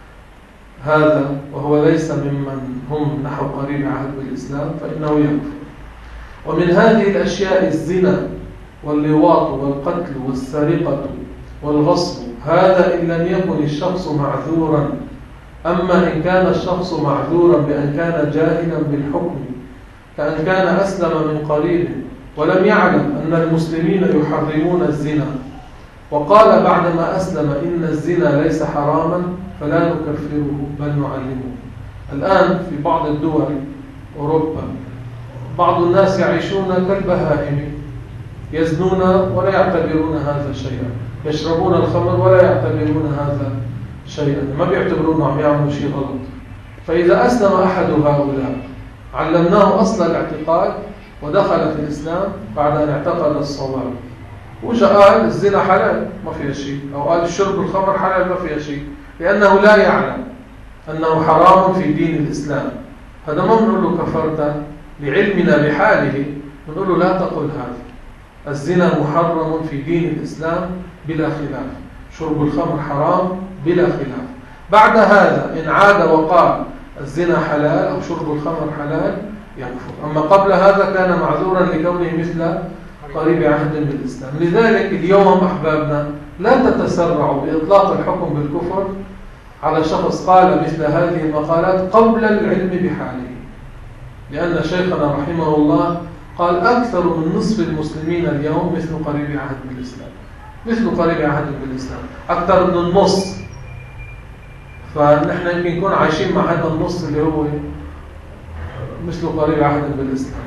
هذا وهو ليس ممن هم نحو قريب عهد بالإسلام فإنه يكفر. ومن هذه الأشياء الزنا واللواط والقتل والسرقة والغصب، هذا إن لم يكن الشخص معذورا. أما إن كان الشخص معذورا بأن كان جاهلا بالحكم، كأن كان أسلم من قريب ولم يعلم أن المسلمين يحرمون الزنا وقال بعدما أسلم إن الزنا ليس حراما، فلا نكفره بل نعلمه. الآن في بعض الدول أوروبا بعض الناس يعيشون كالبهائم، يزنون ولا يعتبرون هذا شيئا، يشربون الخمر ولا يعتبرون هذا شيئا، ما بيعتبرونه عم يعملوا شيء غلط. فإذا أسلم أحد هؤلاء علمناه أصل الاعتقاد ودخل في الإسلام بعد أن اعتقد الصواب، وجاء قال الزنا حلال ما فيها شيء، أو قال الشرب الخمر حلال ما فيها شيء، لأنه لا يعلم أنه حرام في دين الإسلام. هذا ما بنقول له كفرت لعلمنا بحاله، بنقول له لا تقل هذا. الزنا محرم في دين الإسلام بلا خلاف، شرب الخمر حرام بلا خلاف. بعد هذا إن عاد وقال الزنا حلال أو شرب الخمر حلال يكفر. أما قبل هذا كان معذورا لكونه مثل قريب عهد بالإسلام. لذلك اليوم أحبابنا لا تتسرعوا بإطلاق الحكم بالكفر على شخص قال مثل هذه المقالات قبل العلم بحاله، لأن شيخنا رحمه الله قال أكثر من نصف المسلمين اليوم مثل قريب عهد بالإسلام، مثل قريب عهد بالإسلام أكثر من النص. فنحن يمكن نكون عايشين مع هذا النص اللي هو مثل قريب عهد بالإسلام،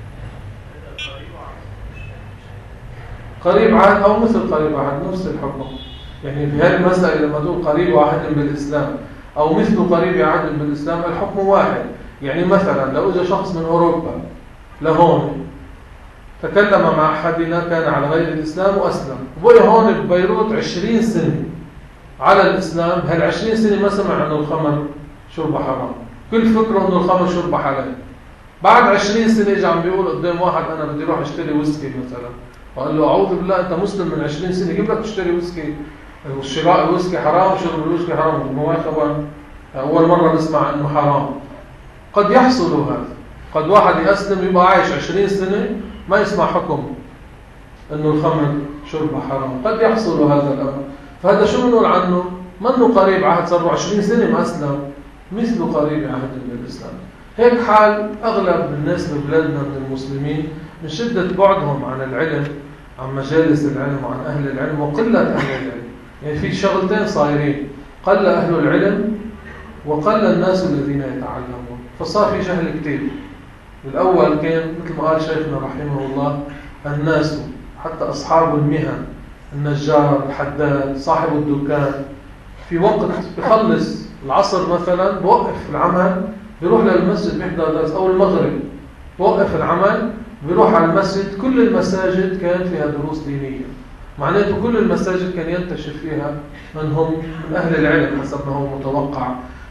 قريب عهد أو مثل قريب عهد نفس الحكم. يعني في هذه المسألة لما تقول قريب عهد بالإسلام أو مثل قريب عهد بالإسلام الحكم واحد. يعني مثلا لو إجا شخص من أوروبا لهون تكلم مع أحدنا كان على غير الإسلام وأسلم، وبقي هون ببيروت عشرين سنة على الإسلام، هالعشرين سنة ما سمع أنه الخمر شرب حرام، كل فكره أنه الخمر شرب حلال. بعد عشرين سنة إجا عم بيقول قدام واحد أنا بدي أروح أشتري ويسكي مثلا، وقال له أعوذ بالله أنت مسلم من عشرين سنة كيف بدك تشتري ويسكي؟ شراء الويسكي حرام، شرب الويسكي حرام. هو خبر أول مرة نسمع أنه حرام. قد يحصل هذا، قد واحد يسلم يبقى عايش عشرين سنة ما يسمع حكم أنه الخمر شرب حرام، قد يحصل هذا الأمر. فهذا شو بنقول عنه؟ منه قريب عهد، صار عشرين سنة ما أسلم، مثل قريب عهد بالإسلام. هيك حال أغلب الناس ببلادنا من المسلمين من شدة بعدهم عن العلم، عن مجالس العلم وعن أهل العلم وقلة أهل العلم. يعني في شغلتين صايرين، قل أهل العلم وقل الناس الذين يتعلمون، فصار في جهل كتير. الأول كان مثل ما قال شيخنا رحمه الله الناس حتى أصحاب المهن، النجار، الحداد، صاحب الدكان، في وقت بخلص العصر مثلا بوقف العمل بيروح للمسجد بيحضر درس، أو المغرب بوقف العمل بيروح على المسجد. كل المساجد كان فيها دروس دينية، معناته كل المساجد كان ينتشر فيها من هم من أهل العلم حسب ما هو متوقع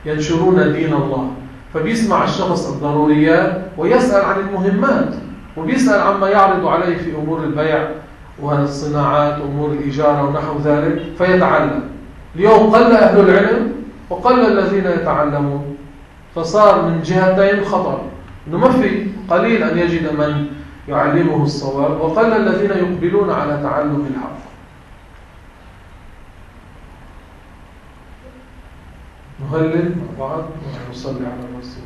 ينشرون دين الله. فبيسمع الشخص الضروريات ويسأل عن المهمات، وبيسأل عما يعرض عليه في أمور البيع والصناعات وأمور الإجارة ونحو ذلك فيتعلم. اليوم قل أهل العلم وقل الذين يتعلمون، فصار من جهتين خطر، إنه ما في قليل أن يجد من يعلمه الصواب، وقل الذين يقبلون على تعلم الحق. نهلل مع بعض ونصلي على الرسول.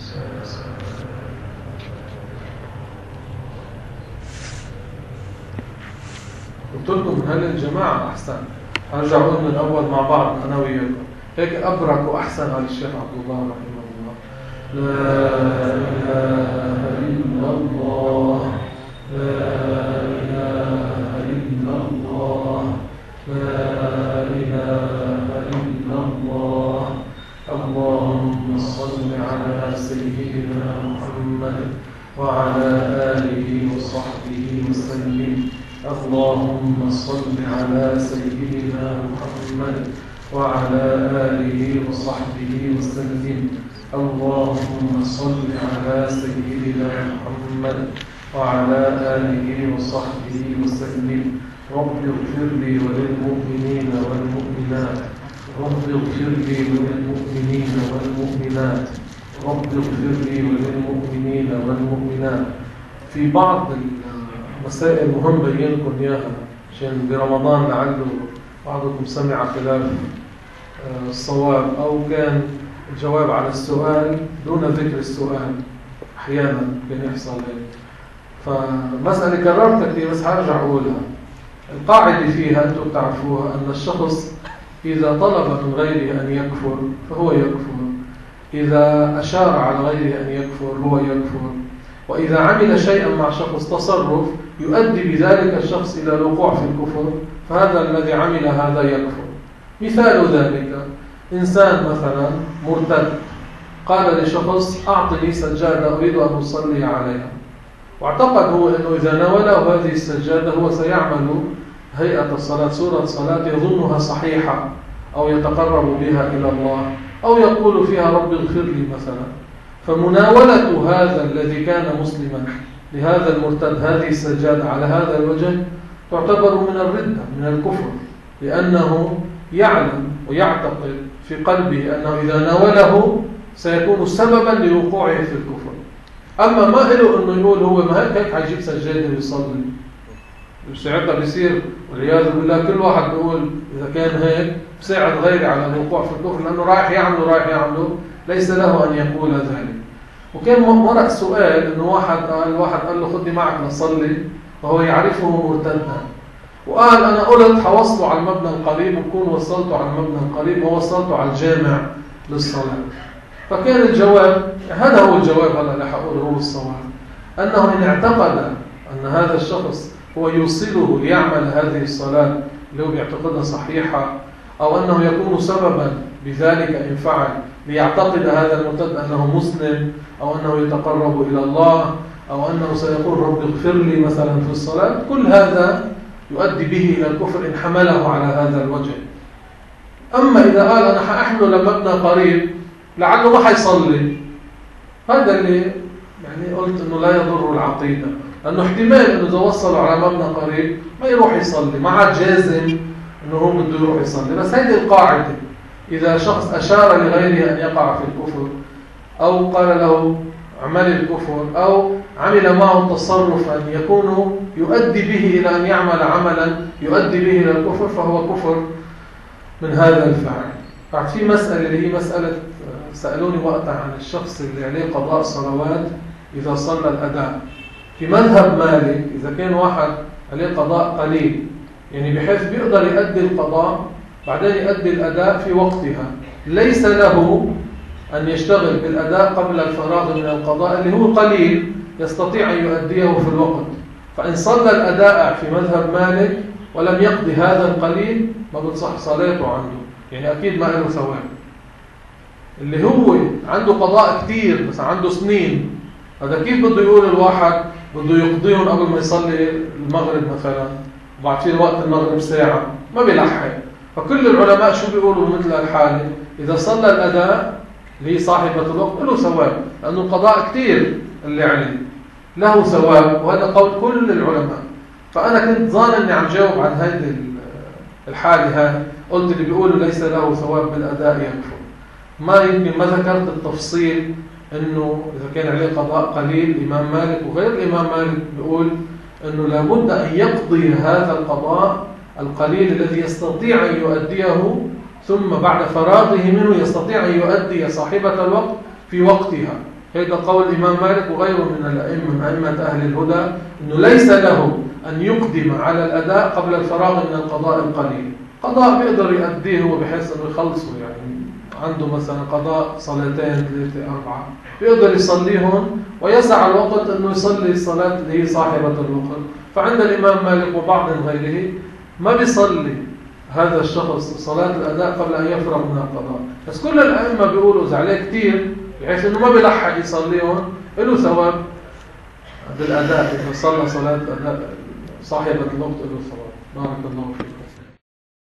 قلت لكم نهلل جماعة أحسن، هرجع أقول من الأول مع بعض أنا وياكم، هيك أبرك وأحسن على الشيخ عبد الله رحمه الله. لا إله إلا الله، لا إله إلا الله، لا إله إلا الله. اللهم صل على سيدنا محمد وعلى آله وصحبه وسلم. اللهم صل على سيدنا محمد وعلى آله وصحبه وسلم. اللهم صل على سيدنا محمد وعلى آله وصحبه وسلم. رب اغفر لي وللمؤمنين والمؤمنات، رب اغفر لي وللمؤمنين والمؤمنات، رب اغفر لي وللمؤمنين والمؤمنات. في بعض مسائل مهم بينكم إياها عشان برمضان لعله بعضكم سمع خلاف الصواب أو كان الجواب على السؤال دون ذكر السؤال، أحيانا كان يحصل هيك. فمسألة كررتها كثير بس هرجع أقولها. القاعدة فيها أنتم تعرفوها أن الشخص إذا طلب من غيره أن يكفر فهو يكفر، إذا أشار على غيره أن يكفر هو يكفر، وإذا عمل شيئا مع شخص تصرف يؤدي بذلك الشخص إلى الوقوع في الكفر فهذا الذي عمل هذا يكفر. مثال ذلك إنسان مثلا مرتد قال لشخص أعطني سجادة أريد أن أصلي عليها، واعتقد هو أنه إذا ناوله هذه السجادة هو سيعمل هيئة الصلاة صورة صلاة يظنها صحيحة أو يتقرب بها إلى الله أو يقول فيها رب اغفر لي مثلا. فمناولة هذا الذي كان مسلما لهذا المرتد هذه السجادة على هذا الوجه تعتبر من الردة من الكفر، لأنه يعلم ويعتقد في قلبه أنه إذا ناوله سيكون سببا لوقوعه في الكفر. أما ما له أنه يقول هو ما هيك هيجيب سجادة ويصلي، ساعتها بيصير والعياذ بالله كل واحد بيقول إذا كان هيك بساعد غيري على الوقوع في الكفر لأنه رايح يعمله رايح يعمله ليس له أن يقول ذلك. وكان مرق سؤال إنه واحد قال واحد قال له خدني معك نصلي وهو يعرفه مرتدا، وقال أنا قلت حوصله على المبنى القريب وكون وصلته على المبنى القريب ووصلته على الجامع للصلاة. فكان الجواب هذا هو الجواب هلا اللي حقوله هو الصواب، أنه إن اعتقد أن هذا الشخص هو يوصله ليعمل هذه الصلاة اللي هو بيعتقدها صحيحة أو أنه يكون سببا بذلك إن فعل ليعتقد هذا المرتد أنه مسلم أو أنه يتقرب إلى الله أو أنه سيقول رب اغفر لي مثلا في الصلاة، كل هذا يؤدي به إلى الكفر إن حمله على هذا الوجه. أما إذا قال أنا حأحمله لمبنى قريب لعله ما حيصلي، هذا اللي يعني قلت أنه لا يضر العقيدة، لأنه احتمال أنه إذا وصلوا على مبنى قريب ما يروح يصلي، ما عاد جازم أنه هو بده يروح يصلي. بس هذه القاعدة، إذا شخص أشار لغيره أن يقع في الكفر أو قال له عمل الكفر أو عمل معه تصرفا يكون يؤدي به إلى أن يعمل عملا يؤدي به إلى الكفر فهو كفر من هذا الفعل. بعد في مسألة اللي هي مسألة سألوني وقتها عن الشخص اللي عليه قضاء صلوات إذا صلى الأداء. في مذهب مالك إذا كان واحد عليه قضاء قليل يعني بحيث بيقدر يؤدي القضاء بعدين يؤدي الأداء في وقتها، ليس له أن يشتغل بالأداء قبل الفراغ من القضاء اللي هو قليل يستطيع أن يؤديه في الوقت. فإن صلى الأداء في مذهب مالك ولم يقضي هذا القليل ما بتصح صلاته عنده، يعني أكيد ما له ثواب. اللي هو عنده قضاء كتير بس عنده سنين، هذا كيف بده يقول الواحد بده يقضيهم قبل ما يصلي المغرب مثلا وبعد في وقت المغرب ساعة ما بيلحق. فكل العلماء شو بيقولوا مثل الحالة إذا صلى الأداء اللي هي صاحبة الوقت له ثواب، لأنه القضاء كتير اللي عليه له ثواب، وهذا قول كل العلماء. فأنا كنت ظان أني عم جاوب عن هذه الحالة هاي، قلت اللي بيقولوا ليس له ثواب بالأداء يكفر. ما يمكن ما ذكرت التفصيل أنه إذا كان عليه قضاء قليل الإمام مالك وغير الإمام مالك بيقول أنه لابد أن يقضي هذا القضاء القليل الذي يستطيع أن يؤديه، ثم بعد فراغه منه يستطيع أن يؤدي صاحبة الوقت في وقتها. هذا قول الإمام مالك وغيره من الأئمة من أئمة أهل الهدى، أنه ليس له أن يقدم على الأداء قبل الفراغ من القضاء القليل. قضاء بيقدر يؤديه بحيث أنه يخلصه، يعني عنده مثلا قضاء صلاتين ثلاثة أربعة بيقدر يصليهم ويسع الوقت أنه يصلي الصلاة اللي هي صاحبة الوقت. فعند الإمام مالك وبعض غيره ما بيصلي هذا الشخص صلاة الأداء قبل أن يفرغ من القضاء. بس كل الأئمة بيقولوا إذا عليه كتير بحيث أنه ما بيلحق يصليهم له ثواب بالأداء، إذا صلى صلاة أداء صاحبة الوقت له ثواب. بارك الله فيكم.